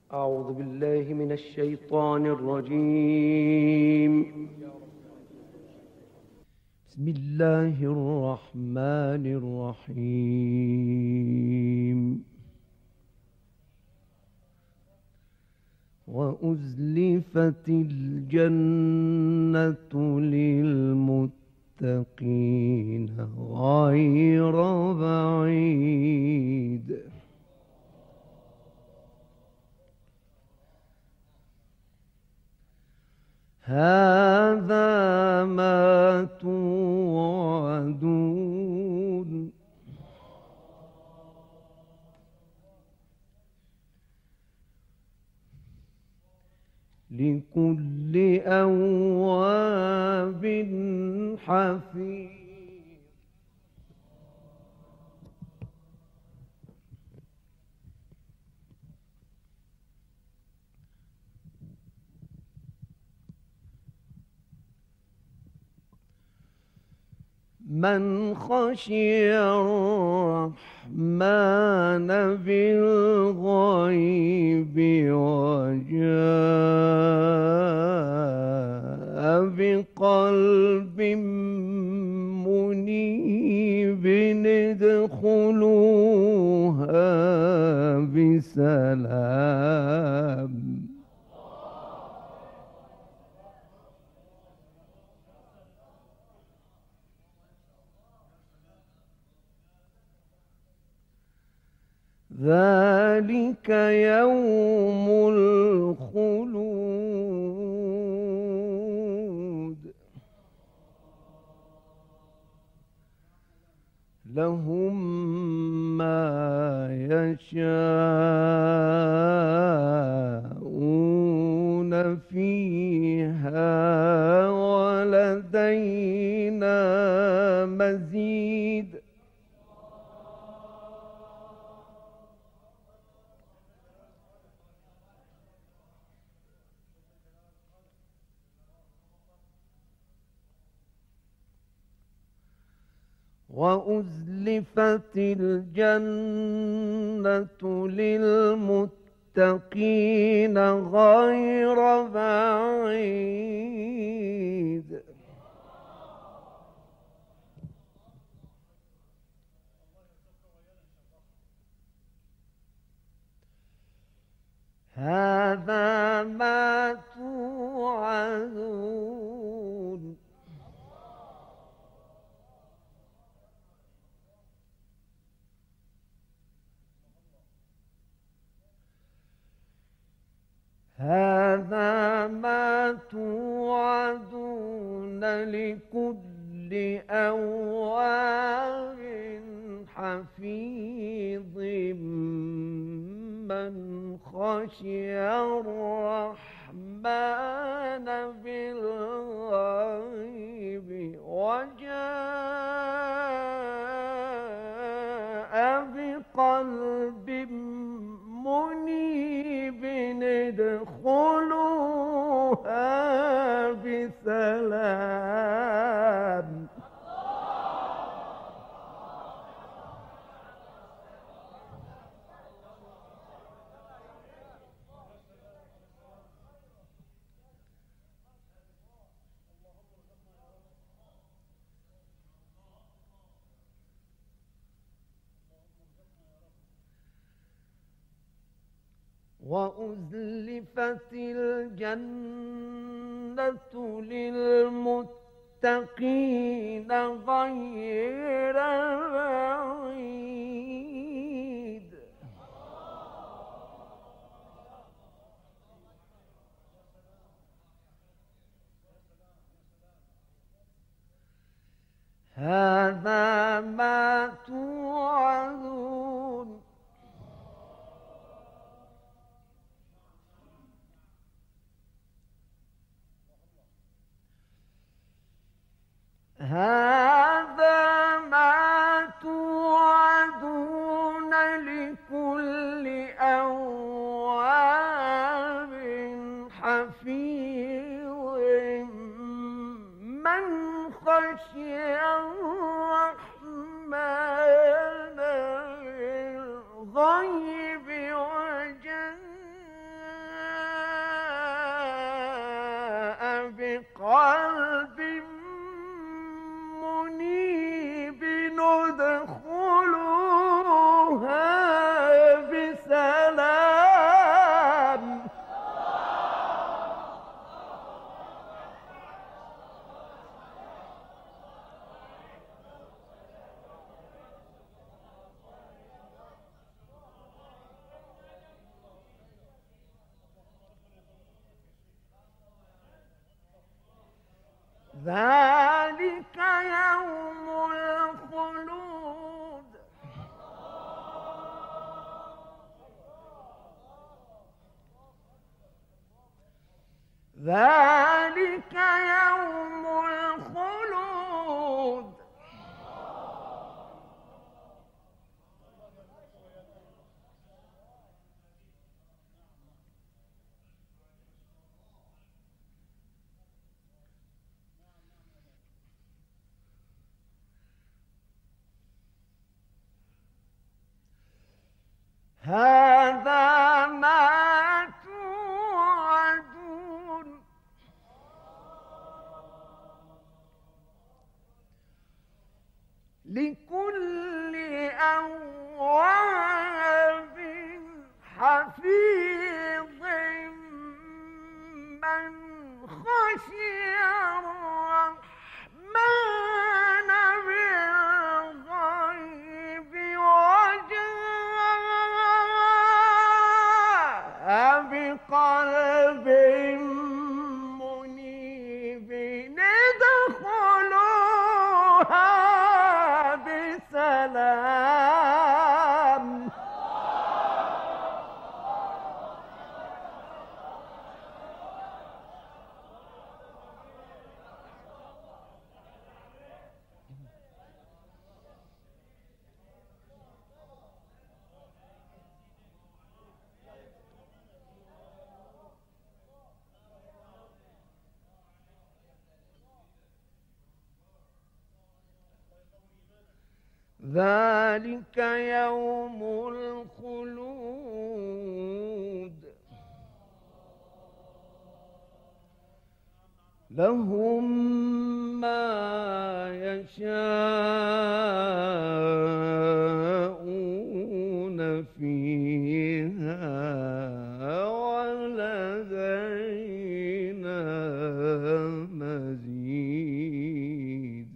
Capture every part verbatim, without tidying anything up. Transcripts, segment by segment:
أعوذ بالله من الشيطان الرجيم. بسم الله الرحمن الرحيم. وأزلفت الجنة للمتقين غير بعيد. هذا ما توعدون لكل أواب حفيظ. من خشي الرحمن بالغيب وجاء بقلب منيب ادخلوها بسلام. ذلك يوم الخلود. لهم ما يشاءون فيها ولدينا مزيد. وأزلفت الجنة للمتقين غير بعيد. هذا ما توعدون هذا ما توعدون لكل أواب حفيظ. من خشي الرحمن بالغيب وجاء بقلب منيب ادخلوها بسلام. وأزلفت الجنة للمتقين غير بعيد. هذا ما توعدون هذا ما توعدون لكل أواب حفيظ. من خشي الرحمن بالغيب وجاء بقلب منيب ادخلوها بسلام. ذلك يوم الخلود. ذلك يوم الخلود. هذا ما توعدون لكل أواب حفيظ من خشي الرحمن بالغيب وجاء بقلب منيب ادخلوها بسلام. ذلك يوم الخلود. لهم ما يشاءون فيها ولدينا مزيد.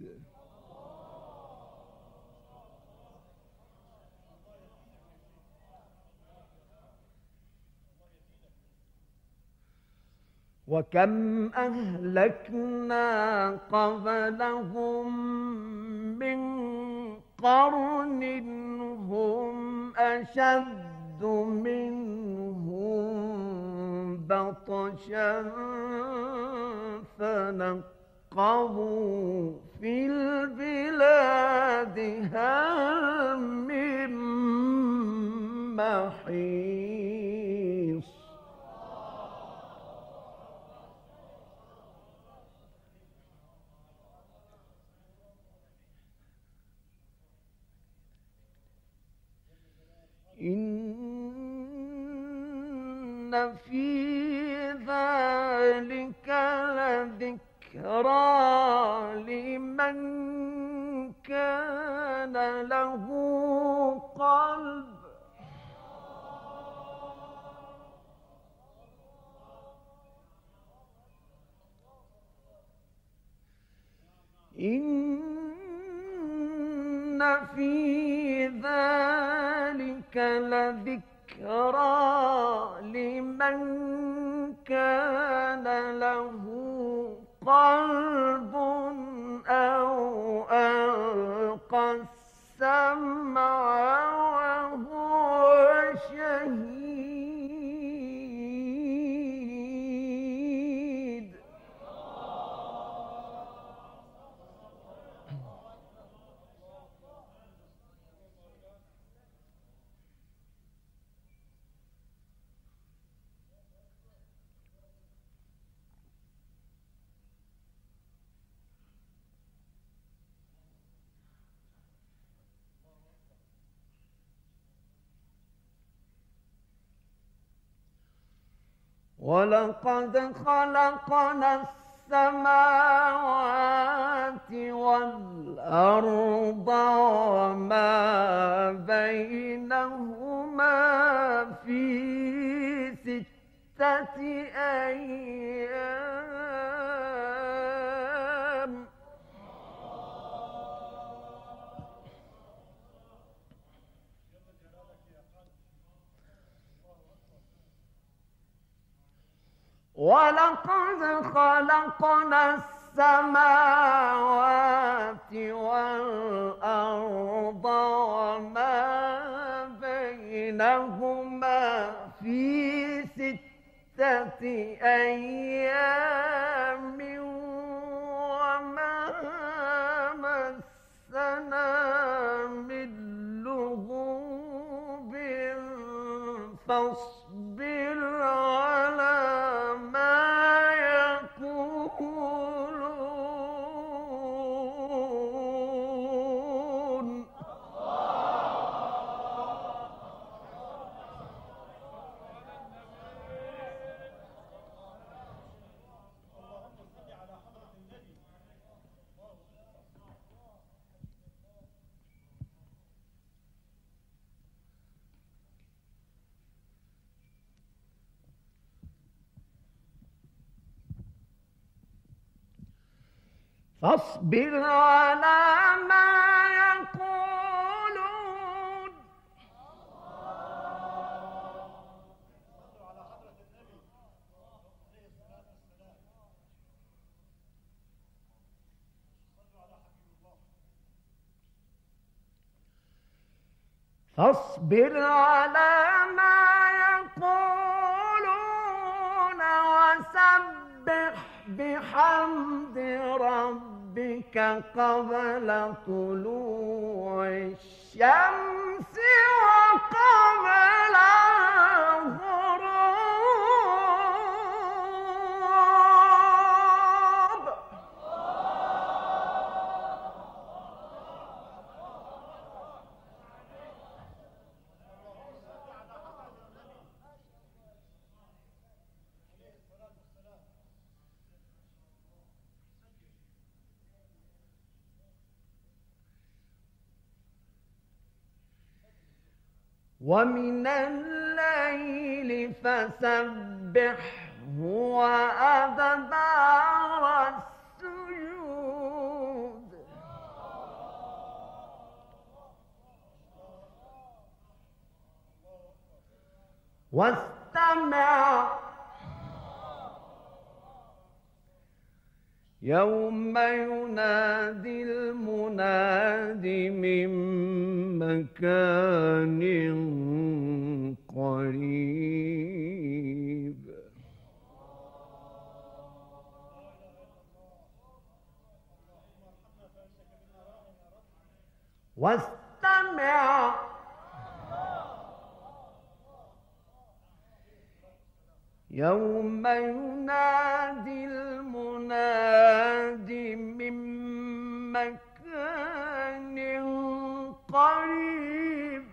وكم أهلكنا قبلهم من قرن هم أشد منهم بطشا فنقبوا في البلاد هل من محيص. إن في ذلك لذكرى لمن كان له قلب. إن في ذلك لذكرى لمن كان له قلب أو ألقى السمع وهو شهيد. ولقد خلقنا السماوات والأرض وما بينهما في ستة أيام. ولقد خلقنا السماوات والأرض وما بينهما في ستة أيام وما مسنا من لغوب فاصبر على فاصبر على ما يقولون. فاصبر على ما يقولون وسبح بحمد ربك قبل طلوع الشمس وقبل الغروب. ومن الليل فسبحه وأدبار السجود. واستمع يوم ينادي المناد من مكان قريب. واستمع يوم ينادي المناد من مكان قريب.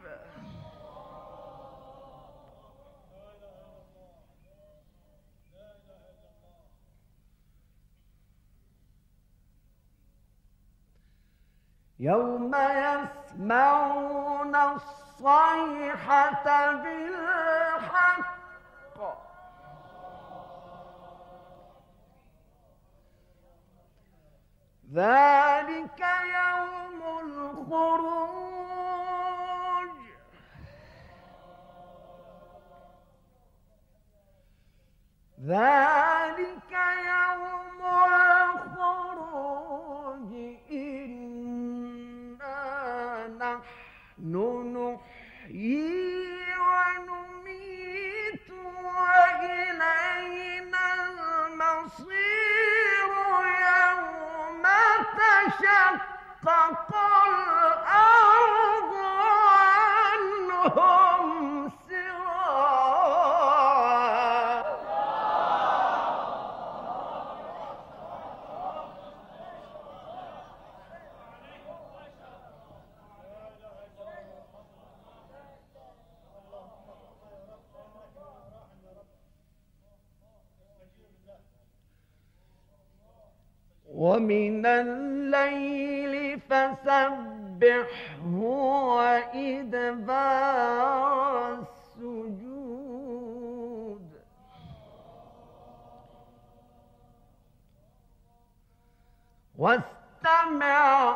يوم يسمعون الصيحة بالحق ذلك يوم الخروج. ذلك يوم الخروج إنا نحن نحيي ونميت وإلينا المصير يوم تشقق الأرض عنهم سراعا. ومن الليل فسبحه وإدبار السجود واستمع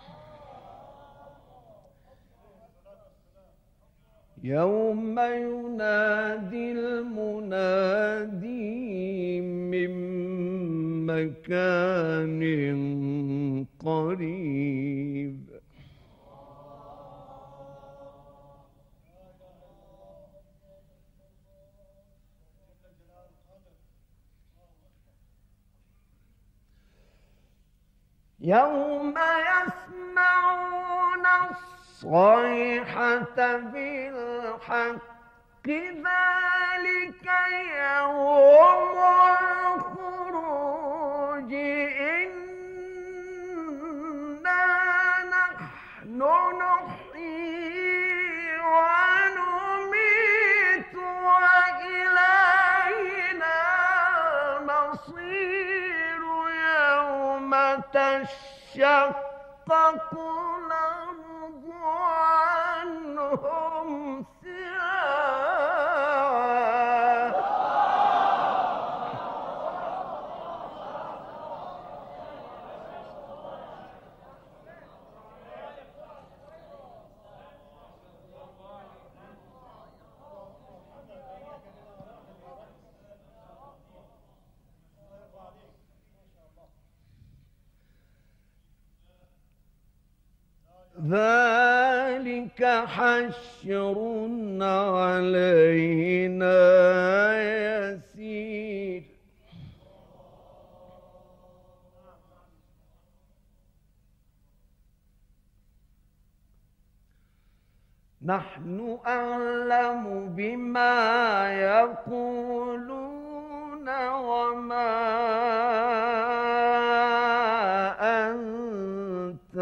يوم ينادي المنادي من مكان قريب يوم يسمعون الصيحة بالحق ذلك يوم الخروج إنا نحن نحيي ونميت وإلينا المصير يوم تشقق الأرض عنهم سراعا ذلك حشر علينا يسير نحن أعلم بما يقولون وما أنت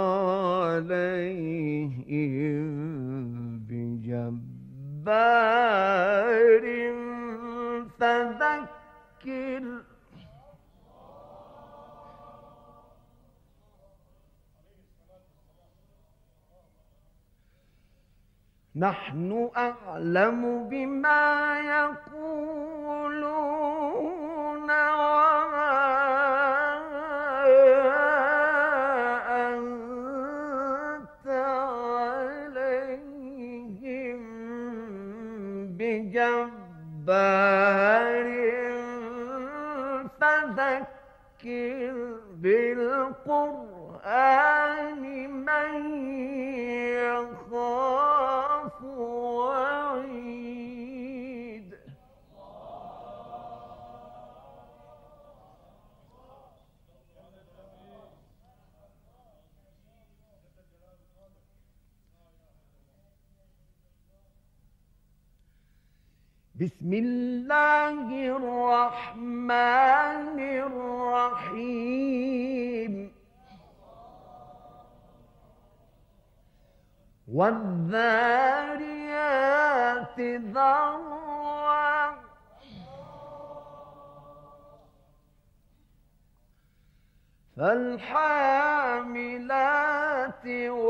عليهم بجبار فذكر نحن أعلم بما يقولون وما أنت عليهم بجبار فذكر بالقرآن من يخاف وعيد بسم الله الرحمن الرحيم والذاريات ذروا فالحاملات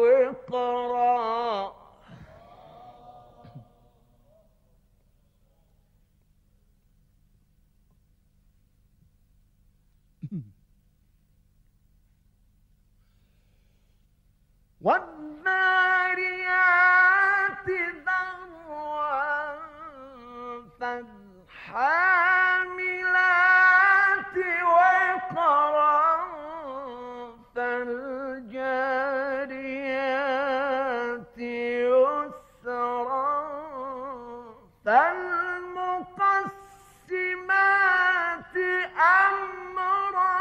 وقرا والذاريات ذروا فالحاملات وقرا فالجاريات يسرا فالمقسمات أمرا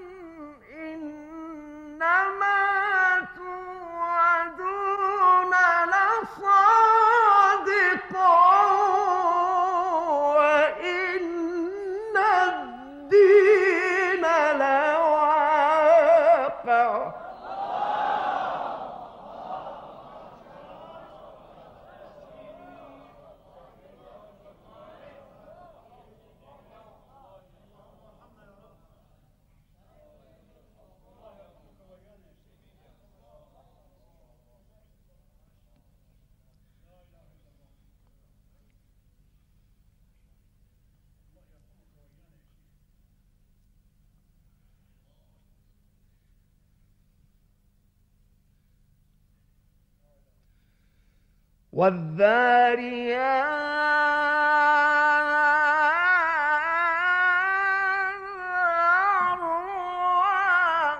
إنما صادق وإن الدين لواقع والذاريات ذروا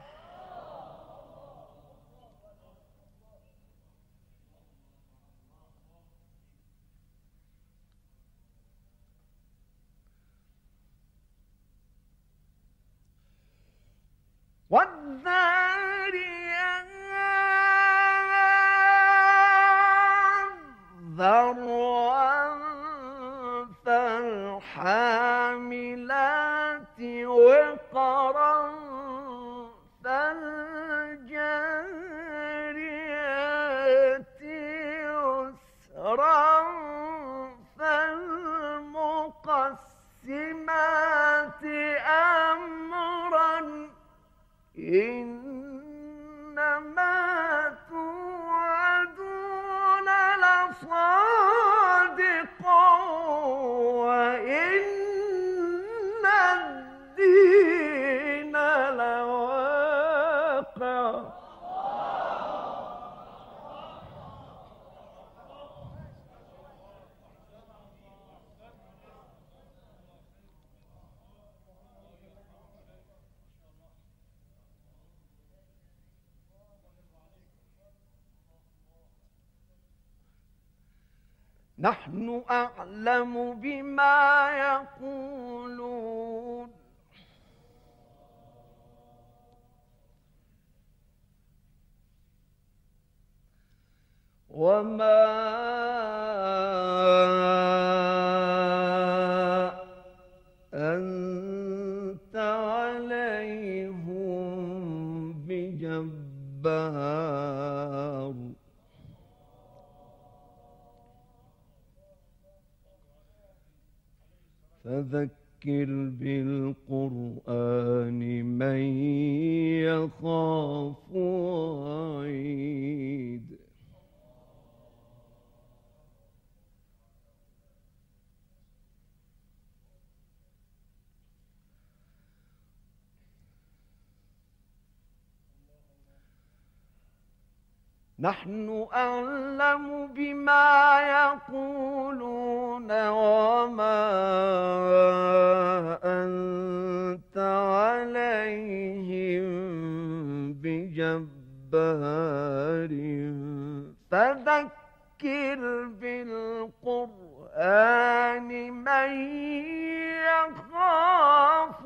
والذاريات ذروا فالحاملات وقرا فالجاريات يسرا فالمقسمات أمرا إنما توعدون لصادق وإن الدين لواقع نحن أعلم بما يقولون وما أنت عليهم بجبار فذكر بالقرآن من يخاف وعيد نحن أعلم بما يقولون وما أنت عليهم بجبار فذكر بالقرآن من يخاف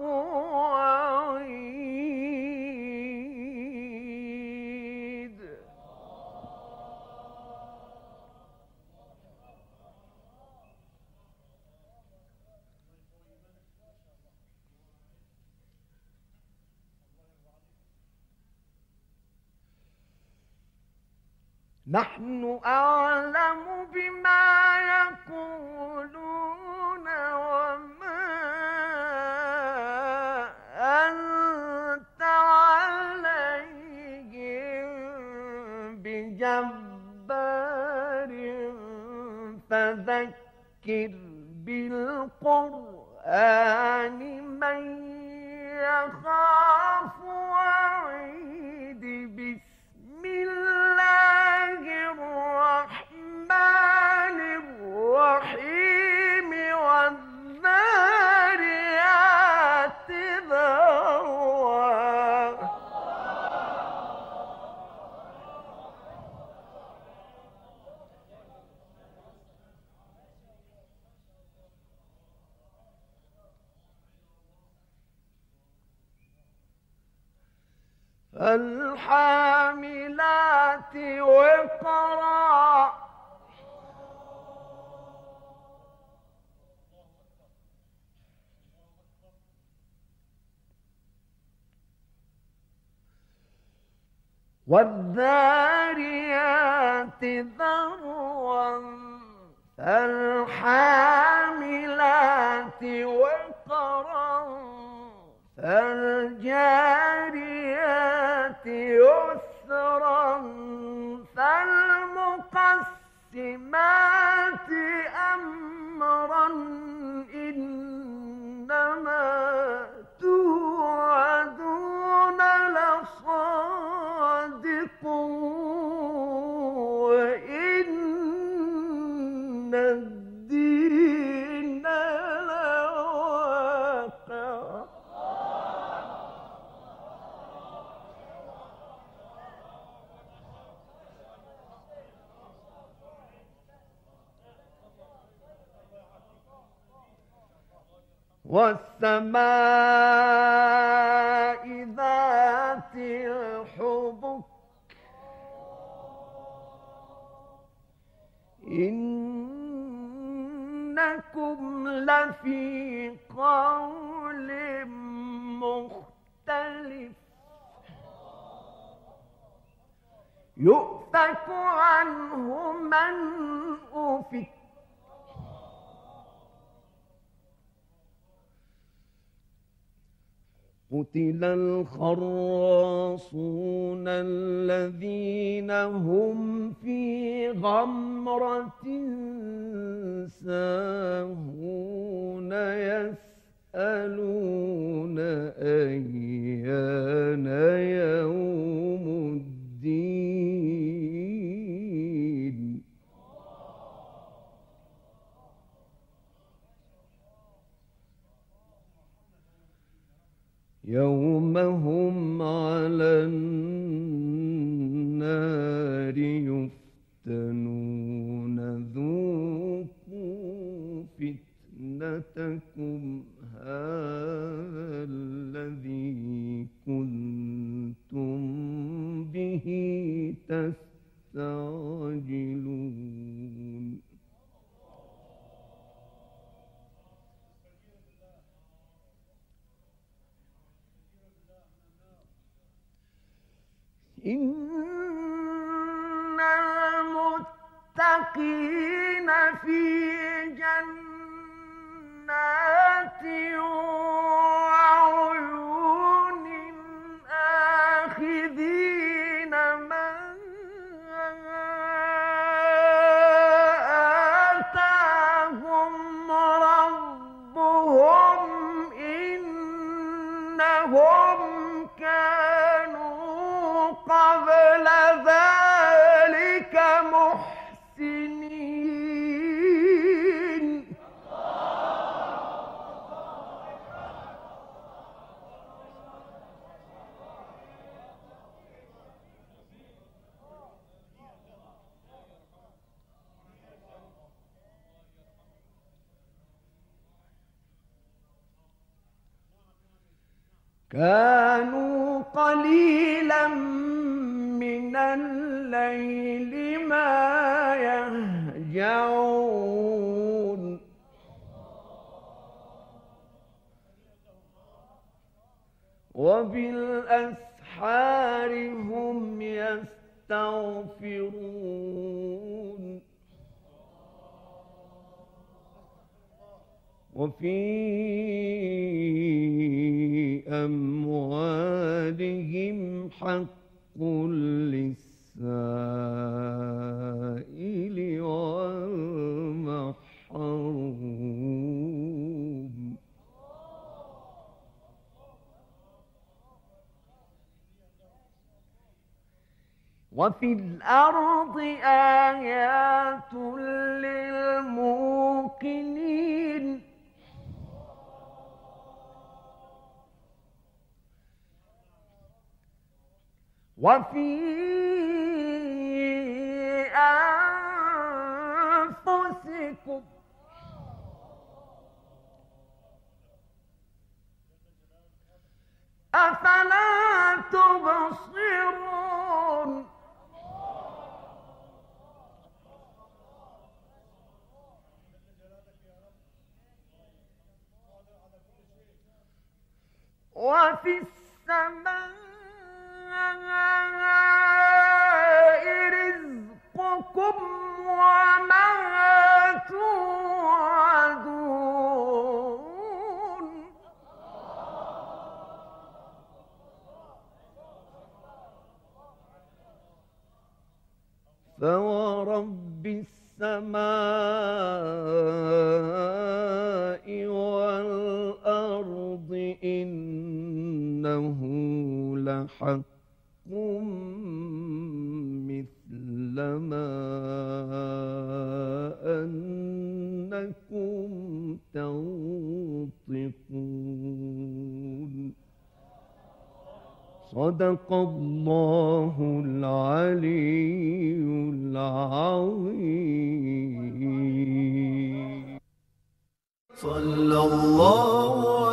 وعيد نحن أعلم بما يقولون وما أنت عليهم بجبار فذكر بالقرآن من يخاف وعيد بسم الله الرحمن الرحيم والذاريات ذروا فالحاملات وقرا والذاريات ذروا فالحاملات وقرا فالجاريات يسرا فالمقسمات أمرا إنما توعدون لصادق وإن والسماء ذات الحبك إنكم لفي قول مختلف يؤفك عنه من أفك قتل الخراصون الذين هم في غمرة ساهون يسألون أيان يوم الدين يوم هم على النار يفتنون ذوقوا فتنتكم هذا الذي كنتم به تستعجلون إن المتقين في جنات وعيون آخذين ما آتاهم ربهم إنهم كانوا قبل ذلك محسنين كانوا قليلا من الليل ما يهجعون وبالأسحار هم يستغفرون وفي أموالهم حق للسائل والمحروم وفي الأرض آيات للموقنين وفي أنفسكم أفلا تبصرون وفي السماء رزقكم وما توعدون فورب السماء والأرض إنه لحق مثل ما أنكم تنطقون صدق الله العلي العظيم. صلى الله